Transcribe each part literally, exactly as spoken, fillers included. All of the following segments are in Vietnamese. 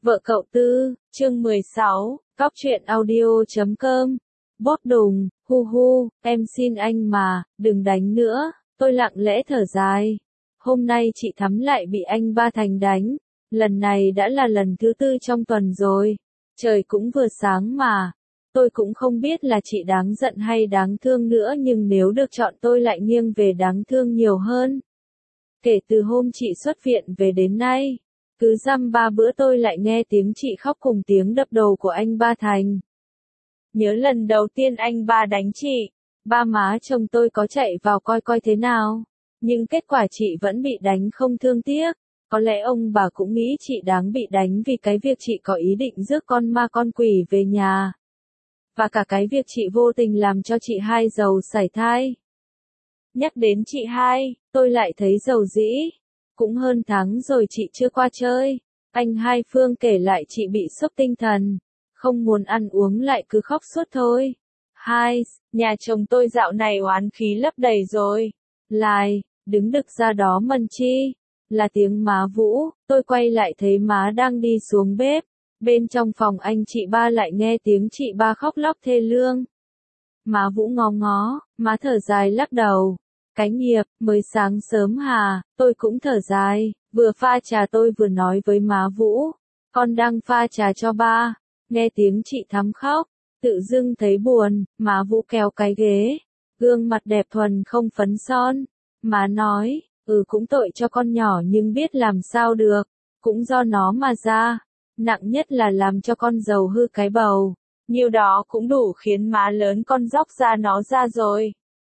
Vợ cậu Tư, chương mười sáu, cóc truyện audio chấm com. Bóp đùng, hu hu, em xin anh mà, đừng đánh nữa, tôi lặng lẽ thở dài. Hôm nay chị Thắm lại bị anh Ba Thành đánh, lần này đã là lần thứ tư trong tuần rồi. Trời cũng vừa sáng mà, tôi cũng không biết là chị đáng giận hay đáng thương nữa, nhưng nếu được chọn tôi lại nghiêng về đáng thương nhiều hơn. Kể từ hôm chị xuất viện về đến nay, cứ dăm ba bữa tôi lại nghe tiếng chị khóc cùng tiếng đập đầu của anh Ba Thành. Nhớ lần đầu tiên anh Ba đánh chị, ba má chồng tôi có chạy vào coi coi thế nào, nhưng kết quả chị vẫn bị đánh không thương tiếc. Có lẽ ông bà cũng nghĩ chị đáng bị đánh vì cái việc chị có ý định rước con ma con quỷ về nhà. Và cả cái việc chị vô tình làm cho chị Hai Dầu sảy thai. Nhắc đến chị Hai, tôi lại thấy dầu dĩ. Cũng hơn tháng rồi chị chưa qua chơi. Anh Hai Phương kể lại chị bị sốc tinh thần. Không muốn ăn uống lại cứ khóc suốt thôi. Hai, nhà chồng tôi dạo này oán khí lấp đầy rồi. Lại, đứng đực ra đó mần chi. Là tiếng má Vũ, tôi quay lại thấy má đang đi xuống bếp. Bên trong phòng anh chị Ba lại nghe tiếng chị Ba khóc lóc thê lương. Má Vũ ngó ngó, má thở dài lắc đầu. Cái nghiệp, mới sáng sớm hà, tôi cũng thở dài, vừa pha trà tôi vừa nói với má Vũ. Con đang pha trà cho ba, nghe tiếng chị Thắm khóc, tự dưng thấy buồn, má Vũ kéo cái ghế, gương mặt đẹp thuần không phấn son. Má nói, ừ cũng tội cho con nhỏ nhưng biết làm sao được, cũng do nó mà ra, nặng nhất là làm cho con dâu hư cái bầu, nhiêu đó cũng đủ khiến má lớn con dóc ra nó ra rồi.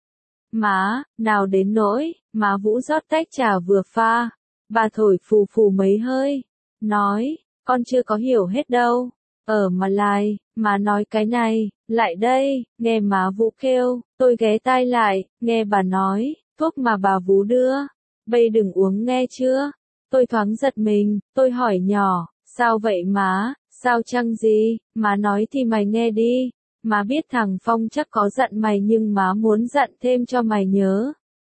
Má, nào đến nỗi, má Vũ rót tách trà vừa pha, bà thổi phù phù mấy hơi, nói, con chưa có hiểu hết đâu, ở mà lại, má nói cái này, lại đây, nghe má Vũ kêu, tôi ghé tai lại, nghe bà nói, thuốc mà bà Vũ đưa, bây đừng uống nghe chưa, tôi thoáng giật mình, tôi hỏi nhỏ, sao vậy má, sao chăng gì, má nói thì mày nghe đi. Má biết thằng Phong chắc có giận mày nhưng má muốn giận thêm cho mày nhớ.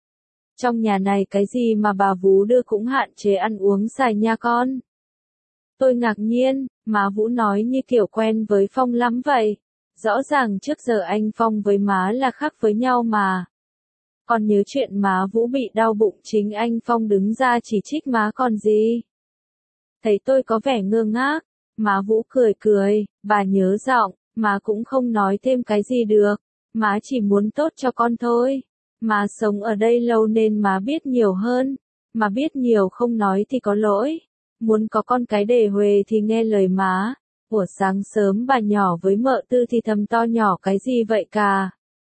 Trong nhà này cái gì mà bà Vũ đưa cũng hạn chế ăn uống xài nha con. Tôi ngạc nhiên, má Vũ nói như kiểu quen với Phong lắm vậy. Rõ ràng trước giờ anh Phong với má là khác với nhau mà. Còn nhớ chuyện má Vũ bị đau bụng chính anh Phong đứng ra chỉ trích má còn gì. Thấy tôi có vẻ ngơ ngác, má Vũ cười cười, bà nhớ giọng. Má cũng không nói thêm cái gì được, má chỉ muốn tốt cho con thôi. Má sống ở đây lâu nên má biết nhiều hơn, mà biết nhiều không nói thì có lỗi. Muốn có con cái để huề thì nghe lời má. Của sáng sớm bà nhỏ với mợ Tư thì thầm to nhỏ cái gì vậy cả.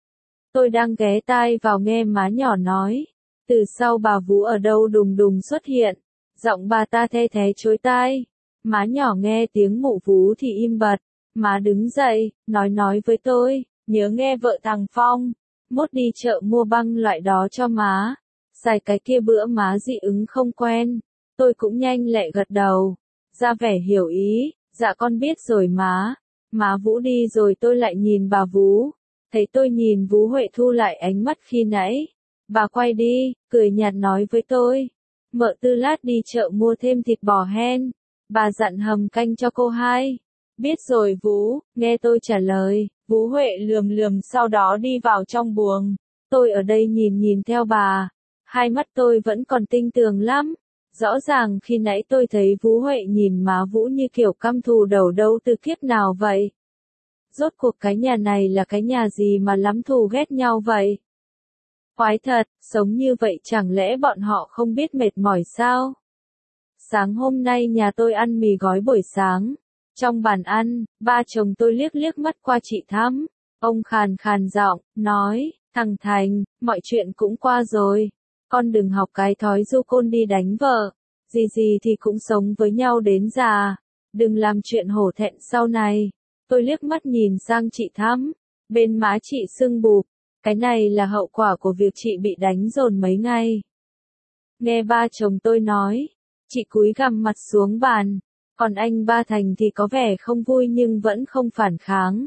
Tôi đang ghé tai vào nghe má nhỏ nói. Từ sau bà Vũ ở đâu đùng đùng xuất hiện, giọng bà ta the thé chối tai. Má nhỏ nghe tiếng mụ Vũ thì im bặt. Má đứng dậy, nói nói với tôi, nhớ nghe vợ thằng Phong, mốt đi chợ mua băng loại đó cho má, xài cái kia bữa má dị ứng không quen, tôi cũng nhanh lẹ gật đầu, ra vẻ hiểu ý, dạ con biết rồi má, má Vũ đi rồi tôi lại nhìn bà Vũ, thấy tôi nhìn Vũ Huệ thu lại ánh mắt khi nãy, bà quay đi, cười nhạt nói với tôi, mợ Tư lát đi chợ mua thêm thịt bò hen, bà dặn hầm canh cho cô Hai. Biết rồi Vũ, nghe tôi trả lời, Vũ Huệ lườm lườm sau đó đi vào trong buồng. Tôi ở đây nhìn nhìn theo bà, hai mắt tôi vẫn còn tinh tường lắm. Rõ ràng khi nãy tôi thấy Vũ Huệ nhìn má Vũ như kiểu căm thù đầu đâu từ kiếp nào vậy. Rốt cuộc cái nhà này là cái nhà gì mà lắm thù ghét nhau vậy? Quái thật, sống như vậy chẳng lẽ bọn họ không biết mệt mỏi sao? Sáng hôm nay nhà tôi ăn mì gói buổi sáng. Trong bàn ăn, ba chồng tôi liếc liếc mắt qua chị Thắm. Ông khàn khàn giọng, nói, thằng Thành, mọi chuyện cũng qua rồi. Con đừng học cái thói du côn đi đánh vợ. Gì gì thì cũng sống với nhau đến già. Đừng làm chuyện hổ thẹn sau này. Tôi liếc mắt nhìn sang chị Thắm. Bên má chị sưng bụp. Cái này là hậu quả của việc chị bị đánh dồn mấy ngày. Nghe ba chồng tôi nói. Chị cúi gằm mặt xuống bàn. Còn anh Ba Thành thì có vẻ không vui nhưng vẫn không phản kháng.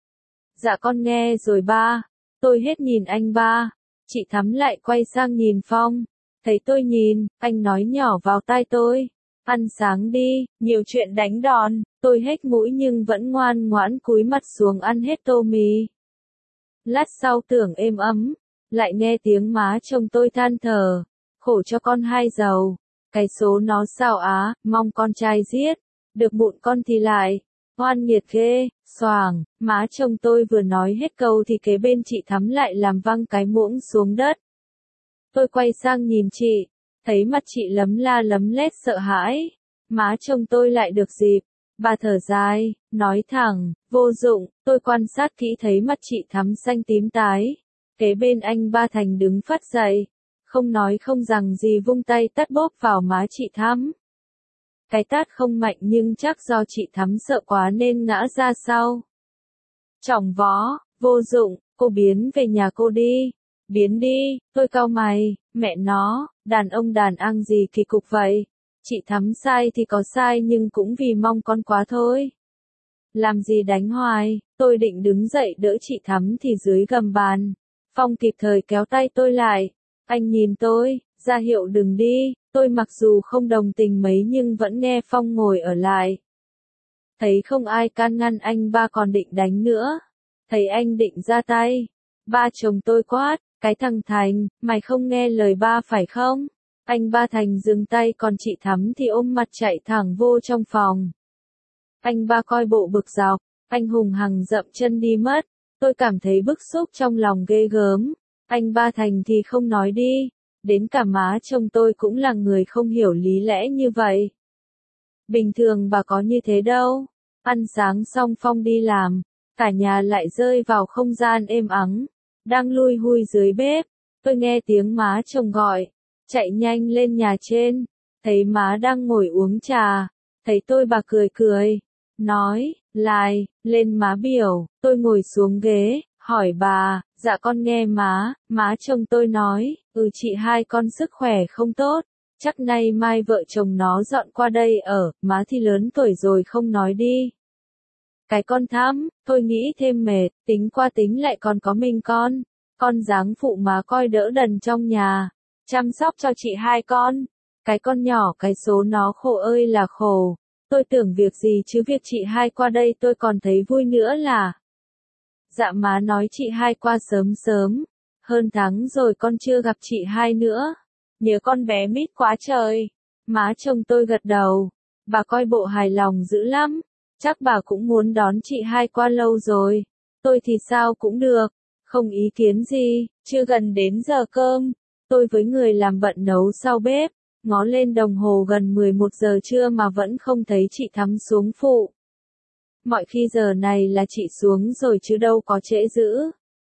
Dạ con nghe rồi ba. Tôi hết nhìn anh Ba. Chị Thắm lại quay sang nhìn Phong. Thấy tôi nhìn, anh nói nhỏ vào tai tôi. Ăn sáng đi, nhiều chuyện đánh đòn, tôi hết mũi nhưng vẫn ngoan ngoãn cúi mặt xuống ăn hết tô mì. Lát sau tưởng êm ấm, lại nghe tiếng má chồng tôi than thở, khổ cho con hai giàu, cái số nó sao á, mong con trai giết, được mụn con thì lại, oan nghiệt ghê, xoàng, má chồng tôi vừa nói hết câu thì kế bên chị Thắm lại làm văng cái muỗng xuống đất. Tôi quay sang nhìn chị, thấy mặt chị lấm la lấm lét sợ hãi, má chồng tôi lại được dịp, bà thở dài, nói thẳng, vô dụng, tôi quan sát kỹ thấy mặt chị Thắm xanh tím tái, kế bên anh Ba Thành đứng phát dậy, không nói không rằng gì vung tay tát bóp vào má chị Thắm. Cái tát không mạnh nhưng chắc do chị Thắm sợ quá nên ngã ra sau. Chỏng vó, vô dụng, cô biến về nhà cô đi. Biến đi, tôi cau mày, mẹ nó, đàn ông đàn ăn gì kỳ cục vậy. Chị Thắm sai thì có sai nhưng cũng vì mong con quá thôi. Làm gì đánh hoài, tôi định đứng dậy đỡ chị Thắm thì dưới gầm bàn. Phong kịp thời kéo tay tôi lại. Anh nhìn tôi, ra hiệu đừng đi, tôi mặc dù không đồng tình mấy nhưng vẫn nghe Phong ngồi ở lại. Thấy không ai can ngăn anh Ba còn định đánh nữa. Thấy anh định ra tay. Ba chồng tôi quát, cái thằng Thành, mày không nghe lời ba phải không? Anh Ba Thành dừng tay còn chị Thắm thì ôm mặt chạy thẳng vô trong phòng. Anh Ba coi bộ bực dọc, anh hùng hằng dậm chân đi mất. Tôi cảm thấy bức xúc trong lòng ghê gớm. Anh Ba Thành thì không nói đi. Đến cả má chồng tôi cũng là người không hiểu lý lẽ như vậy. Bình thường bà có như thế đâu. Ăn sáng xong Phong đi làm, cả nhà lại rơi vào không gian êm ắng. Đang lui hui dưới bếp, tôi nghe tiếng má chồng gọi, chạy nhanh lên nhà trên, thấy má đang ngồi uống trà, thấy tôi bà cười cười, nói, lại, lên má biểu, tôi ngồi xuống ghế, hỏi bà, dạ con nghe má, má chồng tôi nói, ừ chị hai con sức khỏe không tốt, chắc nay mai vợ chồng nó dọn qua đây ở, má thì lớn tuổi rồi không nói đi. Cái con Thắm, tôi nghĩ thêm mệt, tính qua tính lại còn có mình con, con dáng phụ má coi đỡ đần trong nhà, chăm sóc cho chị hai con, cái con nhỏ cái số nó khổ ơi là khổ, tôi tưởng việc gì chứ việc chị hai qua đây tôi còn thấy vui nữa là. Dạ má nói chị hai qua sớm sớm, hơn tháng rồi con chưa gặp chị hai nữa, nhớ con bé mít quá trời, má chồng tôi gật đầu, bà coi bộ hài lòng dữ lắm. Chắc bà cũng muốn đón chị hai qua lâu rồi. Tôi thì sao cũng được. Không ý kiến gì. Chưa gần đến giờ cơm. Tôi với người làm bận nấu sau bếp. Ngó lên đồng hồ gần mười một giờ trưa mà vẫn không thấy chị Thắm xuống phụ. Mọi khi giờ này là chị xuống rồi chứ đâu có trễ dữ.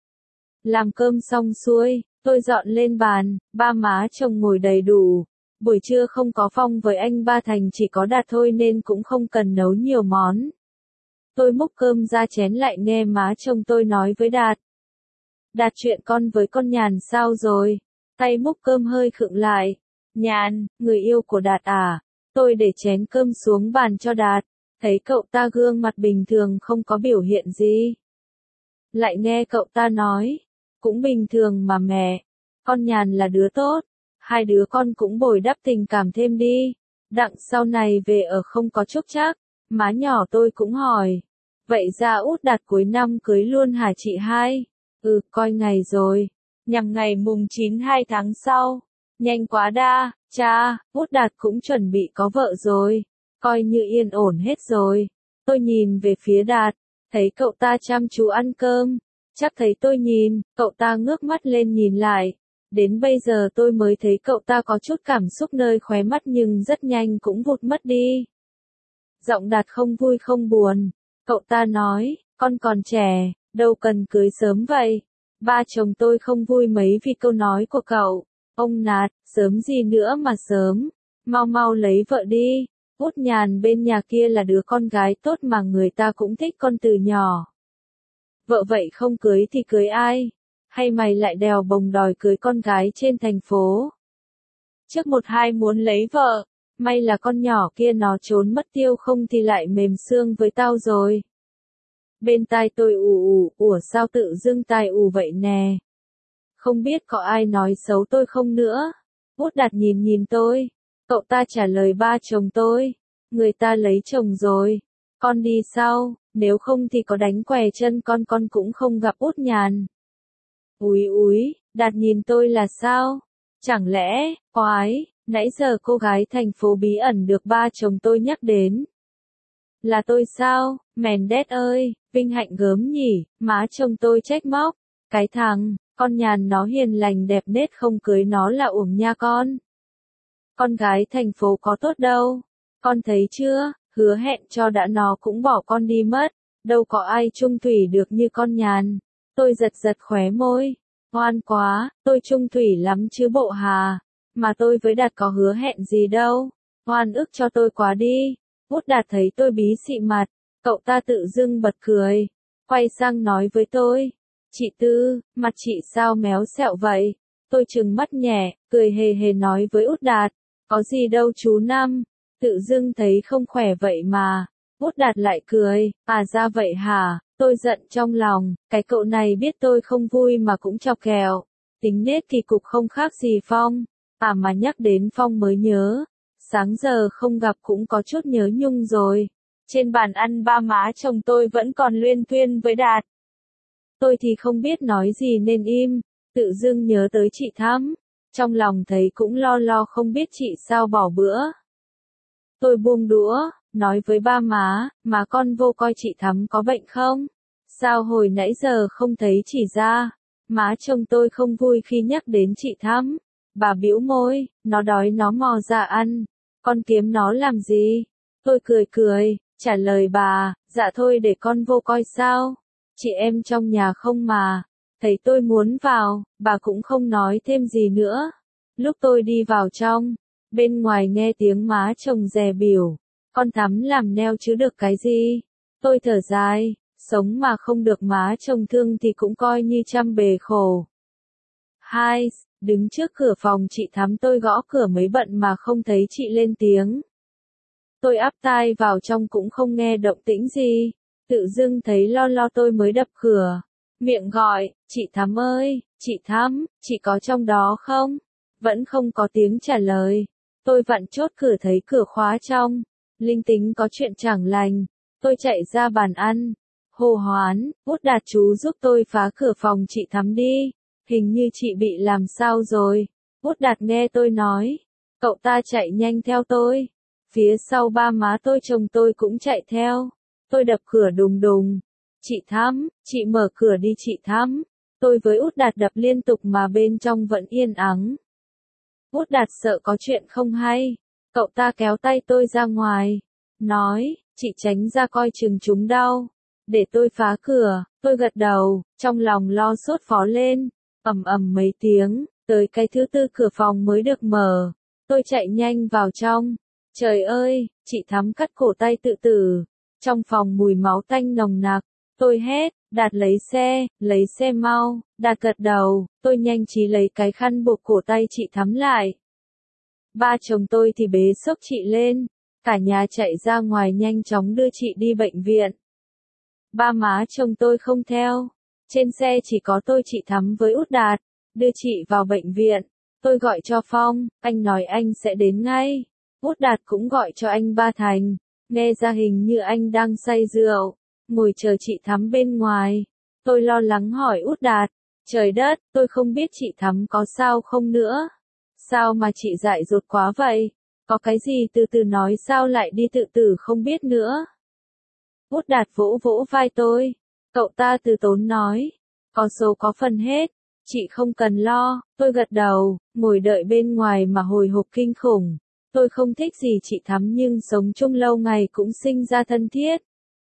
Làm cơm xong xuôi. Tôi dọn lên bàn. Ba má chồng ngồi đầy đủ. Buổi trưa không có Phong với anh Ba Thành chỉ có Đạt thôi nên cũng không cần nấu nhiều món. Tôi múc cơm ra chén lại nghe má chồng tôi nói với Đạt. Đạt chuyện con với con Nhàn sao rồi? Tay múc cơm hơi khựng lại. Nhàn, người yêu của Đạt à? Tôi để chén cơm xuống bàn cho Đạt. Thấy cậu ta gương mặt bình thường không có biểu hiện gì. Lại nghe cậu ta nói. Cũng bình thường mà mẹ. Con Nhàn là đứa tốt. Hai đứa con cũng bồi đắp tình cảm thêm đi. Đặng sau này về ở không có chốc chắc. Má nhỏ tôi cũng hỏi. Vậy ra Út Đạt cuối năm cưới luôn hả chị hai? Ừ, coi ngày rồi. Nhằm ngày mùng chín hai tháng sau. Nhanh quá đa, cha, Út Đạt cũng chuẩn bị có vợ rồi. Coi như yên ổn hết rồi. Tôi nhìn về phía Đạt. Thấy cậu ta chăm chú ăn cơm. Chắc thấy tôi nhìn, cậu ta ngước mắt lên nhìn lại. Đến bây giờ tôi mới thấy cậu ta có chút cảm xúc nơi khóe mắt nhưng rất nhanh cũng vụt mất đi. Giọng Đạt không vui không buồn. Cậu ta nói, con còn trẻ, đâu cần cưới sớm vậy. Ba chồng tôi không vui mấy vì câu nói của cậu. Ông Nạt, sớm gì nữa mà sớm. Mau mau lấy vợ đi. Út Nhàn bên nhà kia là đứa con gái tốt mà người ta cũng thích con từ nhỏ. Vợ vậy không cưới thì cưới ai? Hay mày lại đèo bồng đòi cưới con gái trên thành phố? Trước một hai muốn lấy vợ, may là con nhỏ kia nó trốn mất tiêu không thì lại mềm xương với tao rồi. Bên tai tôi ù ù, ủa sao tự dưng tai ù vậy nè? Không biết có ai nói xấu tôi không nữa? Út Đạt nhìn nhìn tôi. Cậu ta trả lời ba chồng tôi, người ta lấy chồng rồi, con đi sau, nếu không thì có đánh què chân con con cũng không gặp Út Nhàn. Úi úi, Đạt nhìn tôi là sao? Chẳng lẽ, oái, nãy giờ cô gái thành phố bí ẩn được ba chồng tôi nhắc đến. Là tôi sao, Mendes ơi, vinh hạnh gớm nhỉ, má chồng tôi trách móc. Cái thằng, con Nhàn nó hiền lành đẹp nết không cưới nó là uổng nha con. Con gái thành phố có tốt đâu, con thấy chưa, hứa hẹn cho đã nó cũng bỏ con đi mất, đâu có ai chung thủy được như con Nhàn. Tôi giật giật khóe môi, ngoan quá, tôi chung thủy lắm chứ bộ hà, mà tôi với Đạt có hứa hẹn gì đâu, oan ức cho tôi quá đi. Út Đạt thấy tôi bí xị mặt, cậu ta tự dưng bật cười, quay sang nói với tôi, chị Tư, mặt chị sao méo xẹo vậy? Tôi trừng mắt nhẹ, cười hề hề nói với Út Đạt, có gì đâu chú Năm, tự dưng thấy không khỏe vậy mà. Út Đạt lại cười, à ra vậy hả? Tôi giận trong lòng, cái cậu này biết tôi không vui mà cũng chọc kẹo, tính nết kỳ cục không khác gì Phong, à mà nhắc đến Phong mới nhớ, sáng giờ không gặp cũng có chút nhớ nhung rồi. Trên bàn ăn ba má chồng tôi vẫn còn luyên thuyên với Đạt. Tôi thì không biết nói gì nên im, tự dưng nhớ tới chị Thắm, trong lòng thấy cũng lo lo không biết chị sao bỏ bữa. Tôi buông đũa, nói với ba má, má con vô coi chị Thắm có bệnh không? Sao hồi nãy giờ không thấy chỉ ra? Má chồng tôi không vui khi nhắc đến chị Thắm. Bà bĩu môi, nó đói nó mò ra ăn. Con kiếm nó làm gì? Tôi cười cười, trả lời bà, dạ thôi để con vô coi sao? Chị em trong nhà không mà. Thấy tôi muốn vào, bà cũng không nói thêm gì nữa. Lúc tôi đi vào trong, bên ngoài nghe tiếng má chồng dè bỉu. Con Thắm làm neo chứ được cái gì? Tôi thở dài, sống mà không được má chồng thương thì cũng coi như trăm bề khổ. Hai, đứng trước cửa phòng chị Thắm tôi gõ cửa mấy bận mà không thấy chị lên tiếng. Tôi áp tai vào trong cũng không nghe động tĩnh gì, tự dưng thấy lo lo tôi mới đập cửa, miệng gọi, chị Thắm ơi, chị Thắm, chị có trong đó không? Vẫn không có tiếng trả lời, tôi vặn chốt cửa thấy cửa khóa trong, linh tính có chuyện chẳng lành, tôi chạy ra bàn ăn, hô hoán, Út Đạt chú giúp tôi phá cửa phòng chị Thắm đi, hình như chị bị làm sao rồi. Út Đạt nghe tôi nói, cậu ta chạy nhanh theo tôi, phía sau ba má tôi chồng tôi cũng chạy theo, tôi đập cửa đùng đùng, chị Thắm, chị mở cửa đi chị Thắm, tôi với Út Đạt đập liên tục mà bên trong vẫn yên ắng. Út Đạt sợ có chuyện không hay, cậu ta kéo tay tôi ra ngoài, nói, chị tránh ra coi chừng chúng đau, để tôi phá cửa, tôi gật đầu, trong lòng lo sốt phó lên, ầm ầm mấy tiếng, tới cái thứ tư cửa phòng mới được mở, tôi chạy nhanh vào trong, trời ơi, chị Thắm cắt cổ tay tự tử, trong phòng mùi máu tanh nồng nặc, tôi hét, Đạt lấy xe, lấy xe mau, Đạt gật đầu, tôi nhanh trí lấy cái khăn buộc cổ tay chị Thắm lại. Ba chồng tôi thì bế xốc chị lên, cả nhà chạy ra ngoài nhanh chóng đưa chị đi bệnh viện. Ba má chồng tôi không theo, trên xe chỉ có tôi chị Thắm với Út Đạt, đưa chị vào bệnh viện, tôi gọi cho Phong, anh nói anh sẽ đến ngay, Út Đạt cũng gọi cho anh Ba Thành, nghe ra hình như anh đang say rượu, ngồi chờ chị Thắm bên ngoài, tôi lo lắng hỏi Út Đạt, trời đất, tôi không biết chị Thắm có sao không nữa, sao mà chị dại dột quá vậy, có cái gì từ từ nói sao lại đi tự tử không biết nữa. Út Đạt vỗ vỗ vai tôi, cậu ta từ tốn nói, có số có phần hết, chị không cần lo, tôi gật đầu, ngồi đợi bên ngoài mà hồi hộp kinh khủng, tôi không thích gì chị Thắm nhưng sống chung lâu ngày cũng sinh ra thân thiết.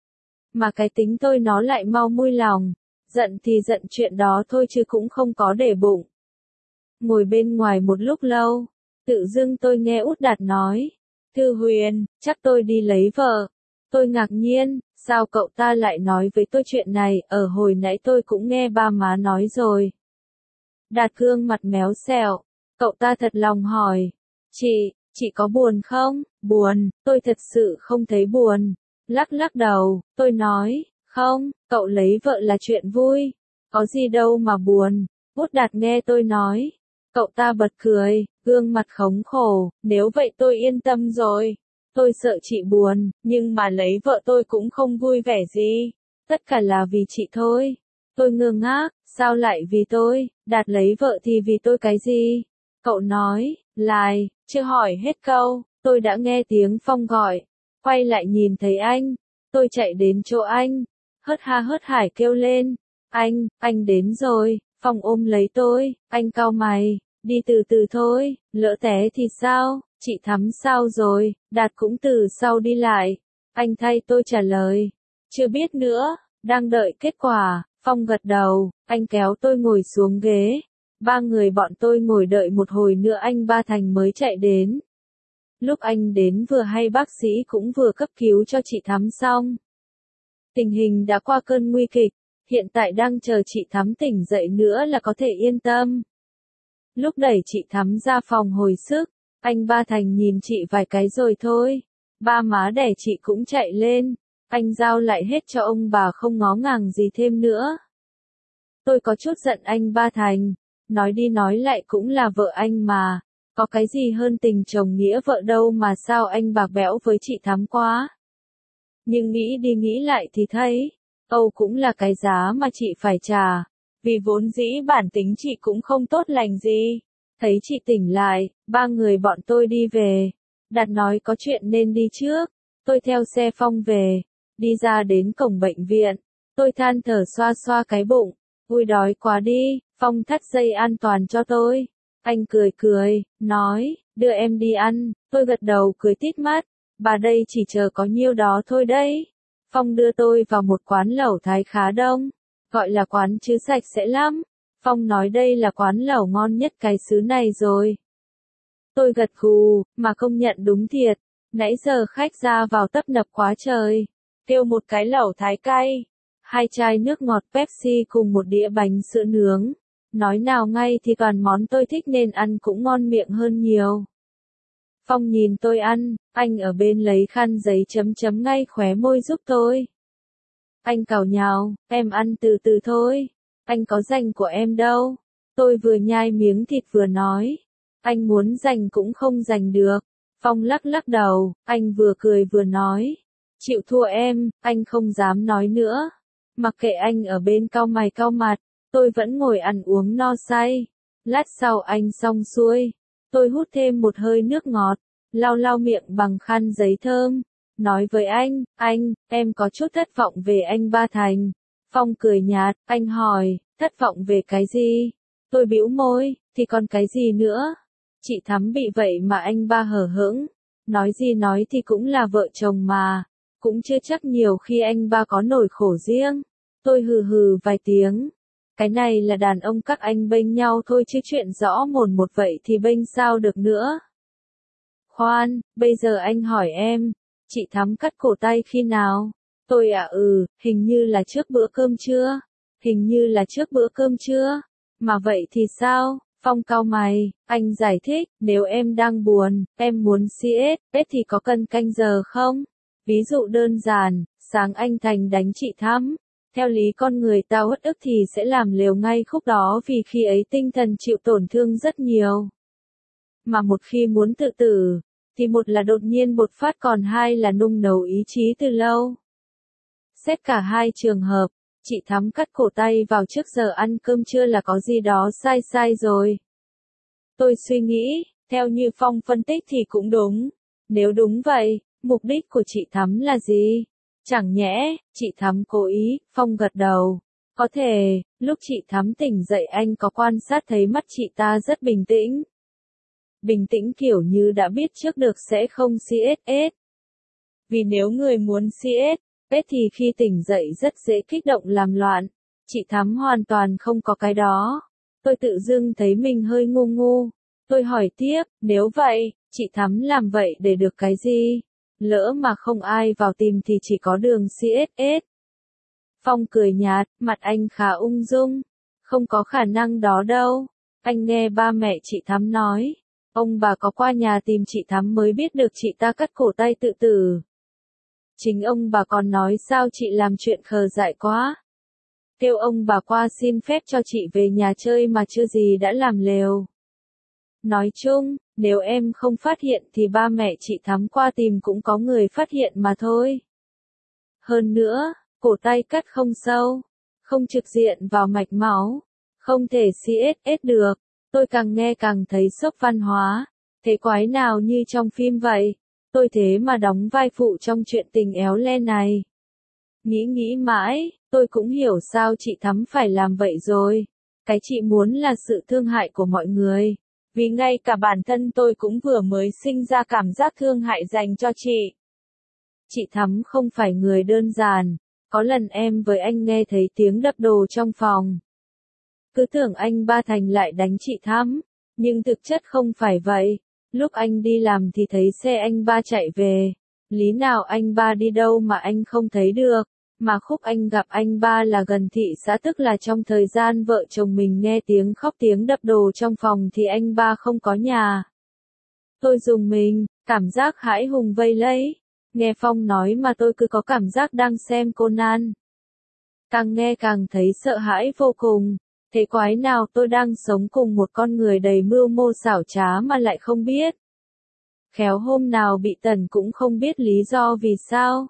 Mà cái tính tôi nó lại mau mui lòng, giận thì giận chuyện đó thôi chứ cũng không có để bụng. Ngồi bên ngoài một lúc lâu, tự dưng tôi nghe Út Đạt nói, Thư Huyền, chắc tôi đi lấy vợ. Tôi ngạc nhiên, sao cậu ta lại nói với tôi chuyện này, ở hồi nãy tôi cũng nghe ba má nói rồi. Đạt gương mặt méo xẹo, cậu ta thật lòng hỏi, chị, chị có buồn không? Buồn, tôi thật sự không thấy buồn. Lắc lắc đầu, tôi nói, không, cậu lấy vợ là chuyện vui, có gì đâu mà buồn. Út Đạt nghe tôi nói, cậu ta bật cười, gương mặt khống khổ, nếu vậy tôi yên tâm rồi. Tôi sợ chị buồn, nhưng mà lấy vợ tôi cũng không vui vẻ gì. Tất cả là vì chị thôi. Tôi ngơ ngác, sao lại vì tôi, Đạt lấy vợ thì vì tôi cái gì? Cậu nói, lại, chưa hỏi hết câu, tôi đã nghe tiếng Phong gọi. Quay lại nhìn thấy anh, tôi chạy đến chỗ anh, hớt ha hớt hải kêu lên. Anh, anh đến rồi, Phong ôm lấy tôi, anh cau mày, đi từ từ thôi, lỡ té thì sao, chị Thắm sao rồi, Đạt cũng từ sau đi lại. Anh thay tôi trả lời, chưa biết nữa, đang đợi kết quả. Phong gật đầu, anh kéo tôi ngồi xuống ghế. Ba người bọn tôi ngồi đợi một hồi nữa anh Ba Thành mới chạy đến. Lúc anh đến vừa hay bác sĩ cũng vừa cấp cứu cho chị Thắm xong. Tình hình đã qua cơn nguy kịch, hiện tại đang chờ chị Thắm tỉnh dậy nữa là có thể yên tâm. Lúc đẩy chị Thắm ra phòng hồi sức, anh Ba Thành nhìn chị vài cái rồi thôi. Ba má đẻ chị cũng chạy lên. Anh giao lại hết cho ông bà không ngó ngàng gì thêm nữa. Tôi có chút giận anh Ba Thành, nói đi nói lại cũng là vợ anh mà, có cái gì hơn tình chồng nghĩa vợ đâu mà sao anh bạc bẽo với chị Thắm quá. Nhưng nghĩ đi nghĩ lại thì thấy, Âu cũng là cái giá mà chị phải trả, vì vốn dĩ bản tính chị cũng không tốt lành gì. Thấy chị tỉnh lại, ba người bọn tôi đi về. Đạt nói có chuyện nên đi trước, tôi theo xe Phong về. Đi ra đến cổng bệnh viện, tôi than thở xoa xoa cái bụng, ui đói quá đi, Phong thắt dây an toàn cho tôi. Anh cười cười, nói, đưa em đi ăn, tôi gật đầu cười tít mắt, bà đây chỉ chờ có nhiêu đó thôi đấy. Phong đưa tôi vào một quán lẩu Thái khá đông, gọi là quán chứ sạch sẽ lắm. Phong nói đây là quán lẩu ngon nhất cái xứ này rồi. Tôi gật gù, mà công nhận đúng thiệt, nãy giờ khách ra vào tấp nập quá trời. Kêu một cái lẩu Thái cay, hai chai nước ngọt Pepsi cùng một đĩa bánh sữa nướng. Nói nào ngay thì toàn món tôi thích nên ăn cũng ngon miệng hơn nhiều. Phong nhìn tôi ăn, anh ở bên lấy khăn giấy chấm chấm ngay khóe môi giúp tôi. Anh cào nhào, em ăn từ từ thôi, anh có dành của em đâu. Tôi vừa nhai miếng thịt vừa nói, anh muốn dành cũng không dành được. Phong lắc lắc đầu, anh vừa cười vừa nói. Chịu thua em, anh không dám nói nữa. Mặc kệ anh ở bên cau mày cau mặt, tôi vẫn ngồi ăn uống no say. Lát sau anh xong xuôi, tôi hút thêm một hơi nước ngọt, lau lau miệng bằng khăn giấy thơm. Nói với anh, anh, em có chút thất vọng về anh Ba Thành. Phong cười nhạt, anh hỏi, thất vọng về cái gì? Tôi bĩu môi, thì còn cái gì nữa? Chị Thắm bị vậy mà anh Ba hờ hững. Nói gì nói thì cũng là vợ chồng mà. Cũng chưa chắc nhiều khi anh Ba có nỗi khổ riêng. Tôi hừ hừ vài tiếng. Cái này là đàn ông các anh bênh nhau thôi chứ chuyện rõ mồn một vậy thì bênh sao được nữa. Khoan, bây giờ anh hỏi em, chị Thắm cắt cổ tay khi nào? Tôi à ừ, hình như là trước bữa cơm trưa. Hình như là trước bữa cơm trưa. Mà vậy thì sao? Phong cau mày, anh giải thích, nếu em đang buồn, em muốn xê ét, ét thì có cần canh giờ không? Ví dụ đơn giản, sáng anh Thành đánh chị Thắm. Theo lý con người ta uất ức thì sẽ làm liều ngay khúc đó vì khi ấy tinh thần chịu tổn thương rất nhiều. Mà một khi muốn tự tử, thì một là đột nhiên bột phát còn hai là nung nấu ý chí từ lâu. Xét cả hai trường hợp, chị Thắm cắt cổ tay vào trước giờ ăn cơm trưa là có gì đó sai sai rồi. Tôi suy nghĩ, theo như Phong phân tích thì cũng đúng. Nếu đúng vậy, mục đích của chị Thắm là gì? Chẳng nhẽ, chị Thắm cố ý, Phong gật đầu. Có thể, lúc chị Thắm tỉnh dậy anh có quan sát thấy mắt chị ta rất bình tĩnh. Bình tĩnh kiểu như đã biết trước được sẽ không xê ét ét. Vì nếu người muốn xê ét ét thì khi tỉnh dậy rất dễ kích động làm loạn. Chị Thắm hoàn toàn không có cái đó. Tôi tự dưng thấy mình hơi ngu ngu. Tôi hỏi tiếp, nếu vậy, chị Thắm làm vậy để được cái gì? Lỡ mà không ai vào tìm thì chỉ có đường xê ét ét. Phong cười nhạt, mặt anh khá ung dung. Không có khả năng đó đâu. Anh nghe ba mẹ chị Thắm nói. Ông bà có qua nhà tìm chị Thắm mới biết được chị ta cắt cổ tay tự tử. Chính ông bà còn nói sao chị làm chuyện khờ dại quá. Kêu ông bà qua xin phép cho chị về nhà chơi mà chưa gì đã làm lều. Nói chung, nếu em không phát hiện thì ba mẹ chị Thắm qua tìm cũng có người phát hiện mà thôi. Hơn nữa, cổ tay cắt không sâu, không trực diện vào mạch máu, không thể xê ét ét được. Tôi càng nghe càng thấy sốc văn hóa. Thế quái nào như trong phim vậy? Tôi thế mà đóng vai phụ trong chuyện tình éo le này. Nghĩ nghĩ mãi, tôi cũng hiểu sao chị Thắm phải làm vậy rồi. Cái chị muốn là sự thương hại của mọi người. Vì ngay cả bản thân tôi cũng vừa mới sinh ra cảm giác thương hại dành cho chị. Chị Thắm không phải người đơn giản. Có lần em với anh nghe thấy tiếng đập đồ trong phòng. Cứ tưởng anh ba Thành lại đánh chị Thắm. Nhưng thực chất không phải vậy. Lúc anh đi làm thì thấy xe anh ba chạy về. Lý nào anh ba đi đâu mà anh không thấy được. Mà khúc anh gặp anh ba là gần thị xã, tức là trong thời gian vợ chồng mình nghe tiếng khóc tiếng đập đồ trong phòng thì anh ba không có nhà. Tôi rùng mình, cảm giác hãi hùng vây lấy. Nghe Phong nói mà tôi cứ có cảm giác đang xem Conan. Càng nghe càng thấy sợ hãi vô cùng. Thế quái nào tôi đang sống cùng một con người đầy mưu mô xảo trá mà lại không biết. Khéo hôm nào bị tần cũng không biết lý do vì sao.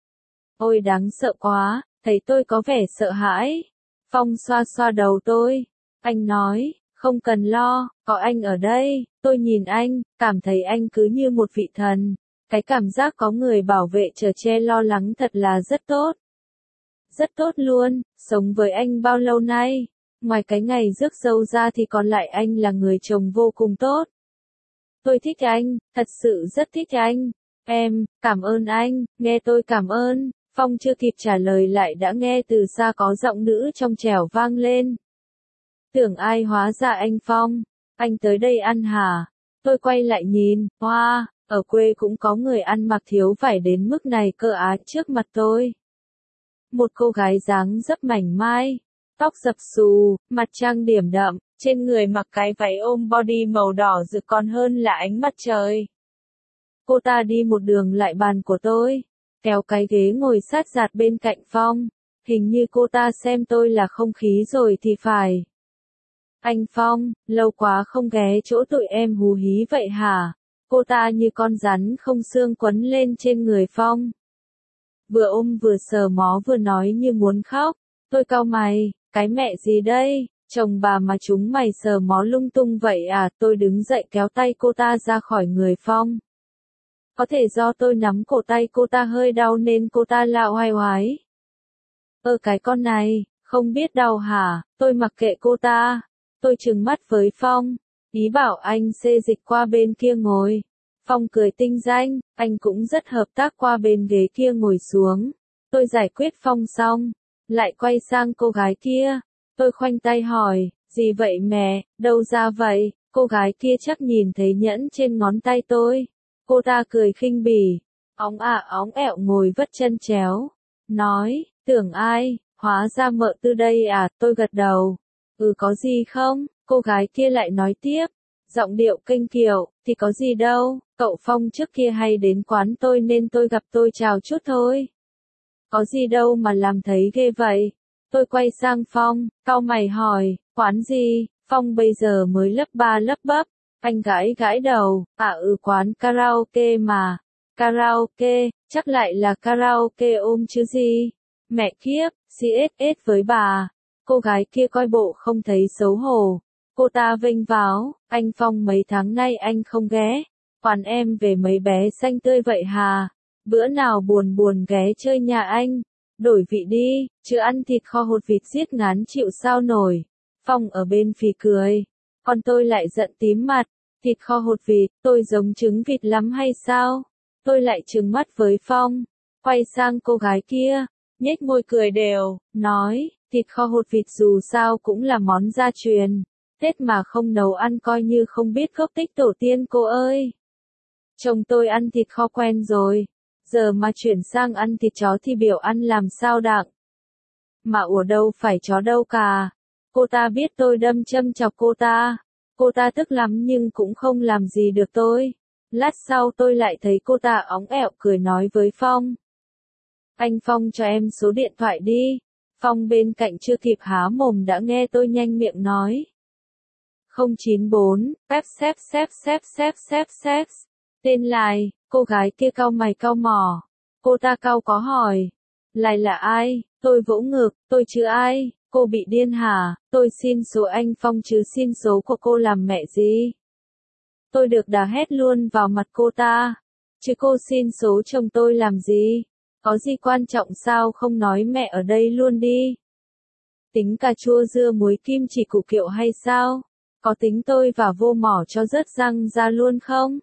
Ôi đáng sợ quá, thấy tôi có vẻ sợ hãi. Phong xoa xoa đầu tôi. Anh nói, không cần lo, có anh ở đây. Tôi nhìn anh, cảm thấy anh cứ như một vị thần. Cái cảm giác có người bảo vệ chở che lo lắng thật là rất tốt. Rất tốt luôn, sống với anh bao lâu nay. Ngoài cái ngày rước dâu ra thì còn lại anh là người chồng vô cùng tốt. Tôi thích anh, thật sự rất thích anh. Em, cảm ơn anh, nghe tôi cảm ơn. Phong chưa kịp trả lời lại đã nghe từ xa có giọng nữ trong trẻo vang lên. Tưởng ai hóa ra anh Phong. Anh tới đây ăn hả? Tôi quay lại nhìn, hoa, wow, ở quê cũng có người ăn mặc thiếu vải đến mức này cơ á, trước mặt tôi. Một cô gái dáng dấp mảnh mai, tóc dập xù, mặt trang điểm đậm, trên người mặc cái váy ôm body màu đỏ rực còn hơn là ánh mặt trời. Cô ta đi một đường lại bàn của tôi, kéo cái ghế ngồi sát giạt bên cạnh Phong. Hình như cô ta xem tôi là không khí rồi thì phải. Anh Phong, lâu quá không ghé chỗ tụi em hú hí vậy hả? Cô ta như con rắn không xương quấn lên trên người Phong. Vừa ôm vừa sờ mó vừa nói như muốn khóc. Tôi cau mày, cái mẹ gì đây? Chồng bà mà chúng mày sờ mó lung tung vậy à? Tôi đứng dậy kéo tay cô ta ra khỏi người Phong. Có thể do tôi nắm cổ tay cô ta hơi đau nên cô ta lạo hoài hoái. Ơ cái con này, không biết đau hả? Tôi mặc kệ cô ta. Tôi trừng mắt với Phong, ý bảo anh xê dịch qua bên kia ngồi. Phong cười tinh danh, anh cũng rất hợp tác qua bên ghế kia ngồi xuống. Tôi giải quyết Phong xong, lại quay sang cô gái kia. Tôi khoanh tay hỏi, gì vậy mẹ, đâu ra vậy? Cô gái kia chắc nhìn thấy nhẫn trên ngón tay tôi. Cô ta cười khinh bỉ, óng ả óng ẹo ngồi vất chân chéo. Nói, tưởng ai, hóa ra mợ Tư đây à, tôi gật đầu. Ừ có gì không? Cô gái kia lại nói tiếp, giọng điệu kênh kiệu, thì có gì đâu, cậu Phong trước kia hay đến quán tôi nên tôi gặp tôi chào chút thôi. Có gì đâu mà làm thấy ghê vậy. Tôi quay sang Phong, cau mày hỏi, quán gì? Phong bây giờ mới lấp ba lấp bắp. Anh gãi gãi đầu, à ừ quán karaoke mà. Karaoke, chắc lại là karaoke ôm chứ gì. Mẹ kiếp, xê ét ét với bà. Cô gái kia coi bộ không thấy xấu hổ. Cô ta vênh váo, anh Phong mấy tháng nay anh không ghé. Quán em về mấy bé xanh tươi vậy hà. Bữa nào buồn buồn ghé chơi nhà anh. Đổi vị đi, chứ ăn thịt kho hột vịt giết ngán chịu sao nổi. Phong ở bên phì cười. Còn tôi lại giận tím mặt. Thịt kho hột vịt, tôi giống trứng vịt lắm hay sao? Tôi lại trừng mắt với Phong. Quay sang cô gái kia. Nhếch môi cười đều, nói, thịt kho hột vịt dù sao cũng là món gia truyền. Tết mà không nấu ăn coi như không biết gốc tích tổ tiên cô ơi. Chồng tôi ăn thịt kho quen rồi. Giờ mà chuyển sang ăn thịt chó thì biểu ăn làm sao đặng. Mà ủa đâu phải chó đâu cả. Cô ta biết tôi đâm châm chọc cô ta. Cô ta tức lắm nhưng cũng không làm gì được tôi. Lát sau tôi lại thấy cô ta óng ẹo cười nói với Phong. Anh Phong cho em số điện thoại đi. Phong bên cạnh chưa kịp há mồm đã nghe tôi nhanh miệng nói. không chín bốn, phép xếp xếp xếp xếp xếp xếp. Tên Lai, cô gái kia cau mày cau mỏ. Cô ta cau có hỏi. Lai là ai? Tôi vỗ ngực, tôi chứ ai? Cô bị điên hả? Tôi xin số anh Phong chứ xin số của cô làm mẹ gì? Tôi được đà hét luôn vào mặt cô ta. Chứ cô xin số chồng tôi làm gì? Có gì quan trọng sao không nói mẹ ở đây luôn đi? Tính cà chua dưa muối kim chỉ củ kiệu hay sao? Có tính tôi và vô mỏ cho rớt răng ra luôn không?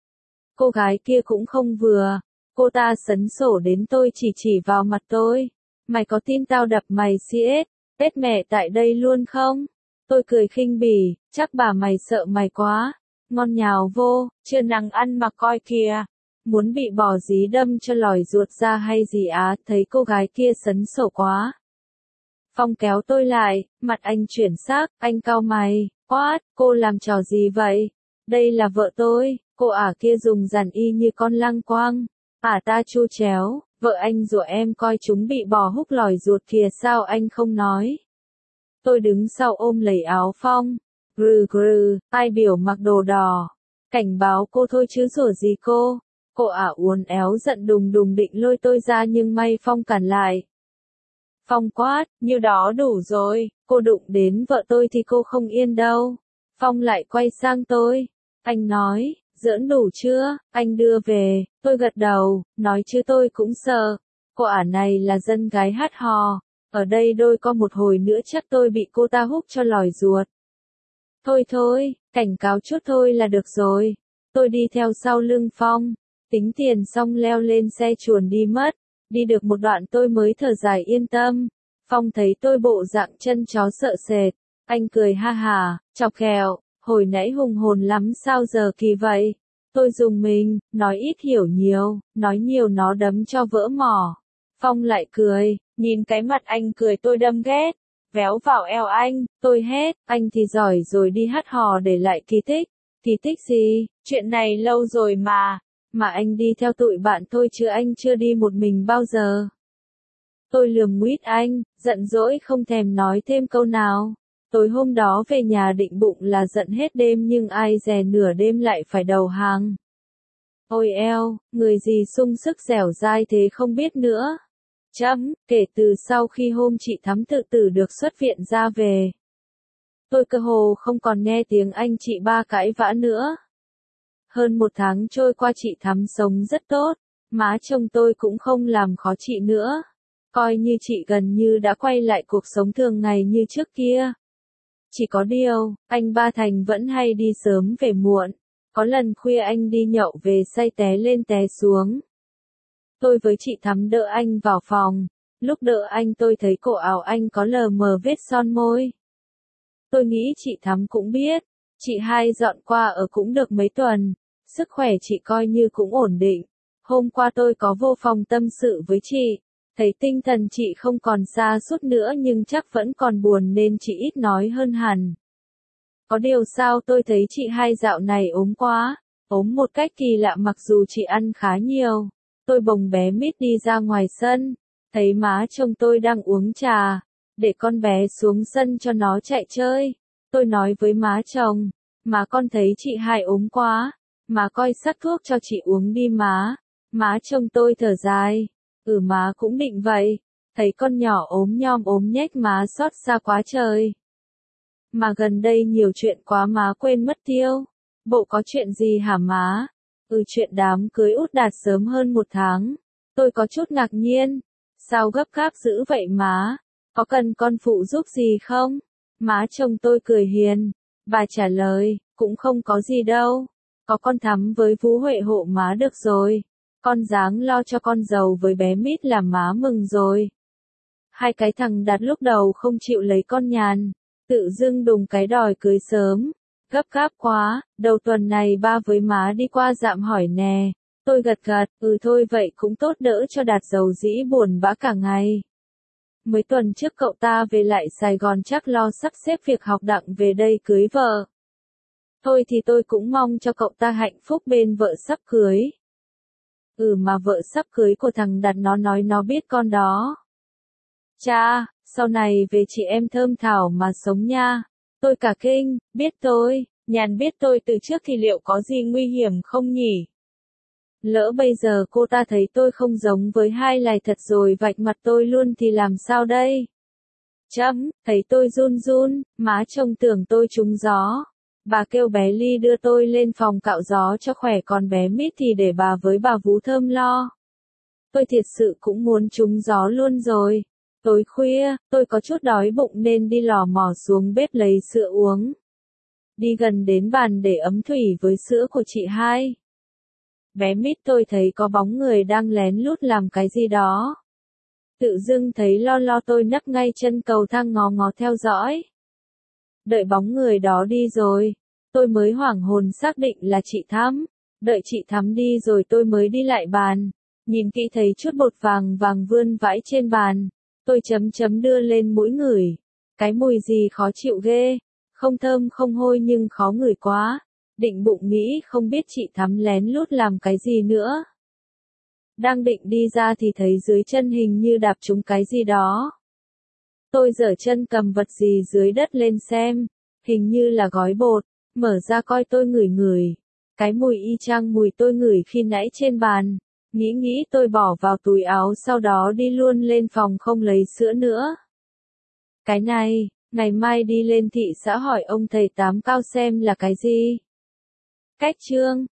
Cô gái kia cũng không vừa. Cô ta sấn sổ đến tôi chỉ chỉ vào mặt tôi. Mày có tin tao đập mày xê ét, tết mẹ tại đây luôn không? Tôi cười khinh bỉ, chắc bà mày sợ mày quá. Ngon nhào vô, chưa năng ăn mà coi kìa. Muốn bị bò dí đâm cho lòi ruột ra hay gì á, thấy cô gái kia sấn sổ quá. Phong kéo tôi lại, mặt anh chuyển sắc, anh cau mày, what, cô làm trò gì vậy? Đây là vợ tôi, cô ả kia dùng dàn y như con lăng quang. Ả ta chu chéo, vợ anh rủa em coi chúng bị bò húc lòi ruột kìa sao anh không nói. Tôi đứng sau ôm lấy áo Phong, grừ grừ, ai biểu mặc đồ đỏ. Cảnh báo cô thôi chứ rủa gì cô. Cô ả uốn éo giận đùng đùng định lôi tôi ra nhưng may Phong cản lại. Phong quát, như đó đủ rồi, cô đụng đến vợ tôi thì cô không yên đâu. Phong lại quay sang tôi. Anh nói, giỡn đủ chưa, anh đưa về, tôi gật đầu, nói chứ tôi cũng sợ. Cô ả này là dân gái hát hò, ở đây đôi co một hồi nữa chắc tôi bị cô ta húc cho lòi ruột. Thôi thôi, cảnh cáo chút thôi là được rồi. Tôi đi theo sau lưng Phong, tính tiền xong leo lên xe chuồn đi mất. Đi được một đoạn tôi mới thở dài yên tâm. Phong thấy tôi bộ dạng chân chó sợ sệt. Anh cười ha hà, chọc ghẹo, hồi nãy hùng hồn lắm sao giờ kỳ vậy? Tôi dùng mình, nói ít hiểu nhiều, nói nhiều nó đấm cho vỡ mỏ. Phong lại cười, nhìn cái mặt anh cười tôi đâm ghét. Véo vào eo anh, tôi hét, anh thì giỏi rồi đi hát hò để lại kỳ tích. Kỳ tích gì, chuyện này lâu rồi mà. Mà anh đi theo tụi bạn tôi chứ anh chưa đi một mình bao giờ. Tôi lườm nguýt anh, giận dỗi không thèm nói thêm câu nào. Tối hôm đó về nhà định bụng là giận hết đêm nhưng ai dè nửa đêm lại phải đầu hàng. Ôi eo, người gì sung sức dẻo dai thế không biết nữa. Chấm, kể từ sau khi hôm chị Thắm tự tử được xuất viện ra về. Tôi cơ hồ không còn nghe tiếng anh chị ba cãi vã nữa. Hơn một tháng trôi qua chị Thắm sống rất tốt, má chồng tôi cũng không làm khó chị nữa. Coi như chị gần như đã quay lại cuộc sống thường ngày như trước kia. Chỉ có điều, anh ba Thành vẫn hay đi sớm về muộn. Có lần khuya anh đi nhậu về say té lên té xuống. Tôi với chị Thắm đỡ anh vào phòng. Lúc đỡ anh tôi thấy cổ áo anh có lờ mờ vết son môi. Tôi nghĩ chị Thắm cũng biết. Chị hai dọn qua ở cũng được mấy tuần. Sức khỏe chị coi như cũng ổn định. Hôm qua tôi có vô phòng tâm sự với chị. Thấy tinh thần chị không còn sa sút nữa nhưng chắc vẫn còn buồn nên chị ít nói hơn hẳn. Có điều sao tôi thấy chị hai dạo này ốm quá. Ốm một cách kỳ lạ mặc dù chị ăn khá nhiều. Tôi bồng bé Mít đi ra ngoài sân. Thấy má chồng tôi đang uống trà. Để con bé xuống sân cho nó chạy chơi. Tôi nói với má chồng. Má con thấy chị hai ốm quá. Má coi sắc thuốc cho chị uống đi má. Má chồng tôi thở dài. Ừ má cũng định vậy. Thấy con nhỏ ốm nhom ốm nhách má xót xa quá trời. Mà gần đây nhiều chuyện quá má quên mất tiêu. Bộ có chuyện gì hả má? Ừ chuyện đám cưới Út Đạt sớm hơn một tháng. Tôi có chút ngạc nhiên. Sao gấp gáp dữ vậy má? Có cần con phụ giúp gì không? Má chồng tôi cười hiền. Bà trả lời, cũng không có gì đâu. Có con Thắm với Vũ Huệ hộ má được rồi. Con dáng lo cho con giàu với bé Mít là má mừng rồi. Hai cái thằng Đạt lúc đầu không chịu lấy con Nhàn. Tự dưng đùng cái đòi cưới sớm. Gấp gáp quá, đầu tuần này ba với má đi qua dạm hỏi nè. Tôi gật gật, ừ thôi vậy cũng tốt đỡ cho Đạt giàu dĩ buồn bã cả ngày. Mấy tuần trước cậu ta về lại Sài Gòn chắc lo sắp xếp việc học đặng về đây cưới vợ. Thôi thì tôi cũng mong cho cậu ta hạnh phúc bên vợ sắp cưới. Ừ mà vợ sắp cưới của thằng Đạt nó nói nó biết con đó. Cha, sau này về chị em thơm thảo mà sống nha. Tôi cả kinh, biết tôi, Nhàn biết tôi từ trước thì liệu có gì nguy hiểm không nhỉ? Lỡ bây giờ cô ta thấy tôi không giống với hai lài thật rồi vạch mặt tôi luôn thì làm sao đây? Chấm, thấy tôi run run, má trông tưởng tôi trúng gió. Bà kêu bé Ly đưa tôi lên phòng cạo gió cho khỏe còn bé Mít thì để bà với bà vú Thơm lo. Tôi thiệt sự cũng muốn trúng gió luôn rồi. Tối khuya, tôi có chút đói bụng nên đi lò mò xuống bếp lấy sữa uống. Đi gần đến bàn để ấm thủy với sữa của chị hai. Bé Mít tôi thấy có bóng người đang lén lút làm cái gì đó. Tự dưng thấy lo lo tôi nấp ngay chân cầu thang ngó ngó theo dõi. Đợi bóng người đó đi rồi, tôi mới hoảng hồn xác định là chị Thắm. Đợi chị Thắm đi rồi tôi mới đi lại bàn. Nhìn kỹ thấy chút bột vàng vàng vươn vãi trên bàn. Tôi chấm chấm đưa lên mũi ngửi. Cái mùi gì khó chịu ghê. Không thơm không hôi nhưng khó ngửi quá. Định bụng nghĩ không biết chị Thắm lén lút làm cái gì nữa. Đang định đi ra thì thấy dưới chân hình như đạp trúng cái gì đó. Tôi giở chân cầm vật gì dưới đất lên xem. Hình như là gói bột. Mở ra coi tôi ngửi ngửi. Cái mùi y chang mùi tôi ngửi khi nãy trên bàn. Nghĩ nghĩ tôi bỏ vào túi áo sau đó đi luôn lên phòng không lấy sữa nữa. Cái này, ngày mai đi lên thị xã hỏi ông thầy tám cao xem là cái gì. Cách chương